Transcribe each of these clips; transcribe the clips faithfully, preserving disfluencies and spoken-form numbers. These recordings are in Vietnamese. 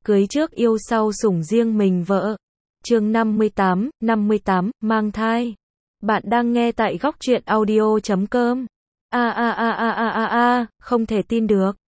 cưới trước yêu sau sủng riêng mình vợ. Chương năm mươi tám, năm mươi tám, mang thai. Bạn đang nghe tại góc truyện audio chấm com. A a a a a a a, không thể tin được.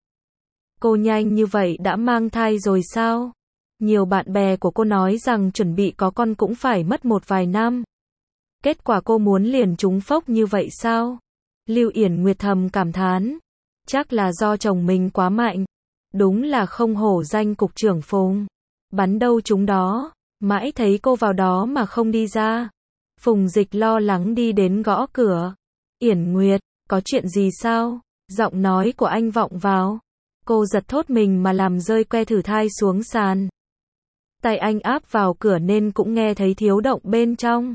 Cô nhanh như vậy đã mang thai rồi sao? Nhiều bạn bè của cô nói rằng chuẩn bị có con cũng phải mất một vài năm. Kết quả cô muốn liền trúng phốc như vậy sao? Lưu Yển Nguyệt thầm cảm thán. Chắc là do chồng mình quá mạnh. Đúng là không hổ danh cục trưởng Phùng. Bắn đâu trúng đó. Mãi thấy cô vào đó mà không đi ra. Phùng Dịch lo lắng đi đến gõ cửa. Yển Nguyệt, có chuyện gì sao? Giọng nói của anh vọng vào. Cô giật thốt mình mà làm rơi que thử thai xuống sàn. Tay anh áp vào cửa nên cũng nghe thấy thiếu động bên trong.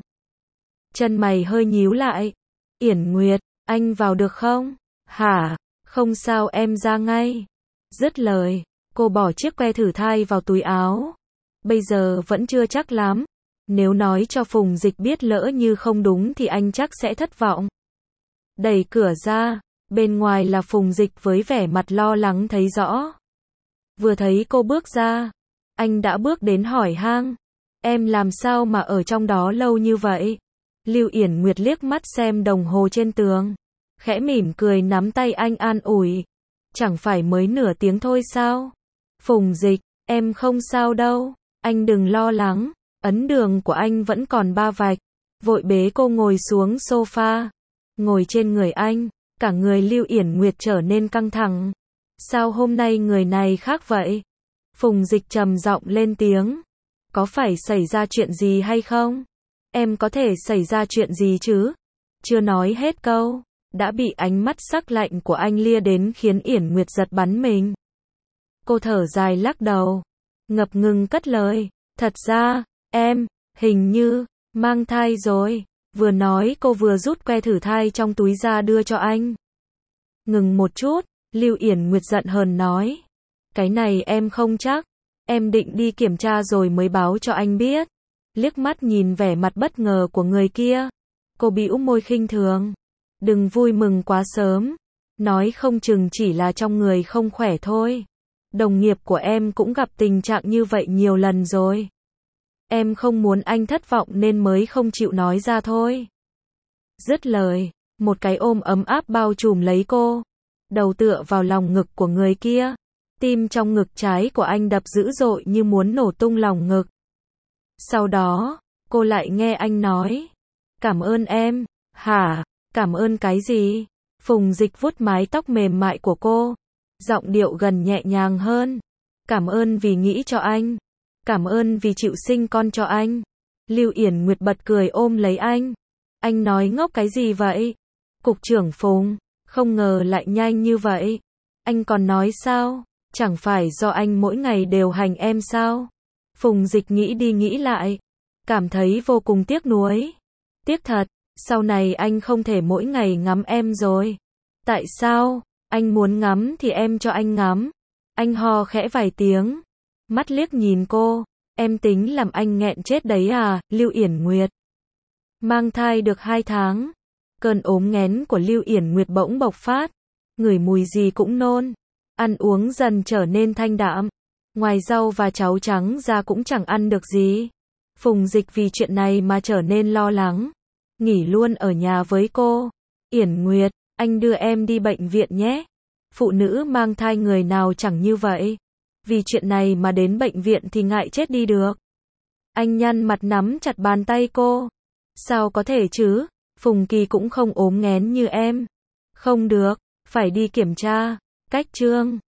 Chân mày hơi nhíu lại. Yển Nguyệt, anh vào được không? Hả? Không sao, em ra ngay. Dứt lời, cô bỏ chiếc que thử thai vào túi áo. Bây giờ vẫn chưa chắc lắm. Nếu nói cho Phùng Dịch biết lỡ như không đúng thì anh chắc sẽ thất vọng. Đẩy cửa ra, bên ngoài là Phùng Dịch với vẻ mặt lo lắng thấy rõ. Vừa thấy cô bước ra, anh đã bước đến hỏi han. Em làm sao mà ở trong đó lâu như vậy? Lưu Yển Nguyệt liếc mắt xem đồng hồ trên tường. Khẽ mỉm cười nắm tay anh an ủi. Chẳng phải mới nửa tiếng thôi sao? Phùng Dịch, em không sao đâu. Anh đừng lo lắng. Ấn đường của anh vẫn còn ba vạch. Vội bế cô ngồi xuống sofa. Ngồi trên người anh, cả người Lưu Yển Nguyệt trở nên căng thẳng. Sao hôm nay người này khác vậy? Phùng Dịch trầm giọng lên tiếng. Có phải xảy ra chuyện gì hay không? Em có thể xảy ra chuyện gì chứ? Chưa nói hết câu, đã bị ánh mắt sắc lạnh của anh lia đến khiến Yển Nguyệt giật bắn mình. Cô thở dài lắc đầu, ngập ngừng cất lời. Thật ra, em, hình như, mang thai rồi. Vừa nói cô vừa rút que thử thai trong túi ra đưa cho anh. Ngừng một chút, Lưu Yển Nguyệt giận hờn nói. Cái này em không chắc. Em định đi kiểm tra rồi mới báo cho anh biết. Liếc mắt nhìn vẻ mặt bất ngờ của người kia. Cô bĩu môi khinh thường. Đừng vui mừng quá sớm. Nói không chừng chỉ là trong người không khỏe thôi. Đồng nghiệp của em cũng gặp tình trạng như vậy nhiều lần rồi. Em không muốn anh thất vọng nên mới không chịu nói ra thôi. Dứt lời, một cái ôm ấm áp bao trùm lấy cô. Đầu tựa vào lòng ngực của người kia. Tim trong ngực trái của anh đập dữ dội như muốn nổ tung lòng ngực. Sau đó, cô lại nghe anh nói. Cảm ơn em. Hả? Cảm ơn cái gì? Phùng Dịch vuốt mái tóc mềm mại của cô. Giọng điệu gần nhẹ nhàng hơn. Cảm ơn vì nghĩ cho anh. Cảm ơn vì chịu sinh con cho anh. Lưu Yển Nguyệt bật cười ôm lấy anh. Anh nói ngốc cái gì vậy? Cục trưởng Phùng, không ngờ lại nhanh như vậy. Anh còn nói sao? Chẳng phải do anh mỗi ngày đều hành em sao? Phùng Dịch nghĩ đi nghĩ lại. Cảm thấy vô cùng tiếc nuối. Tiếc thật, sau này anh không thể mỗi ngày ngắm em rồi. Tại sao? Anh muốn ngắm thì em cho anh ngắm. Anh ho khẽ vài tiếng. Mắt liếc nhìn cô. Em tính làm anh nghẹn chết đấy à, Lưu Yển Nguyệt. Mang thai được hai tháng. Cơn ốm nghén của Lưu Yển Nguyệt bỗng bộc phát. Ngửi mùi gì cũng nôn. Ăn uống dần trở nên thanh đạm. Ngoài rau và cháo trắng ra cũng chẳng ăn được gì. Phùng Dịch vì chuyện này mà trở nên lo lắng. Nghỉ luôn ở nhà với cô. Yển Nguyệt, anh đưa em đi bệnh viện nhé. Phụ nữ mang thai người nào chẳng như vậy. Vì chuyện này mà đến bệnh viện thì ngại chết đi được. Anh nhăn mặt nắm chặt bàn tay cô. Sao có thể chứ? Phùng Kỳ cũng không ốm nghén như em. Không được, phải đi kiểm tra. Cách chương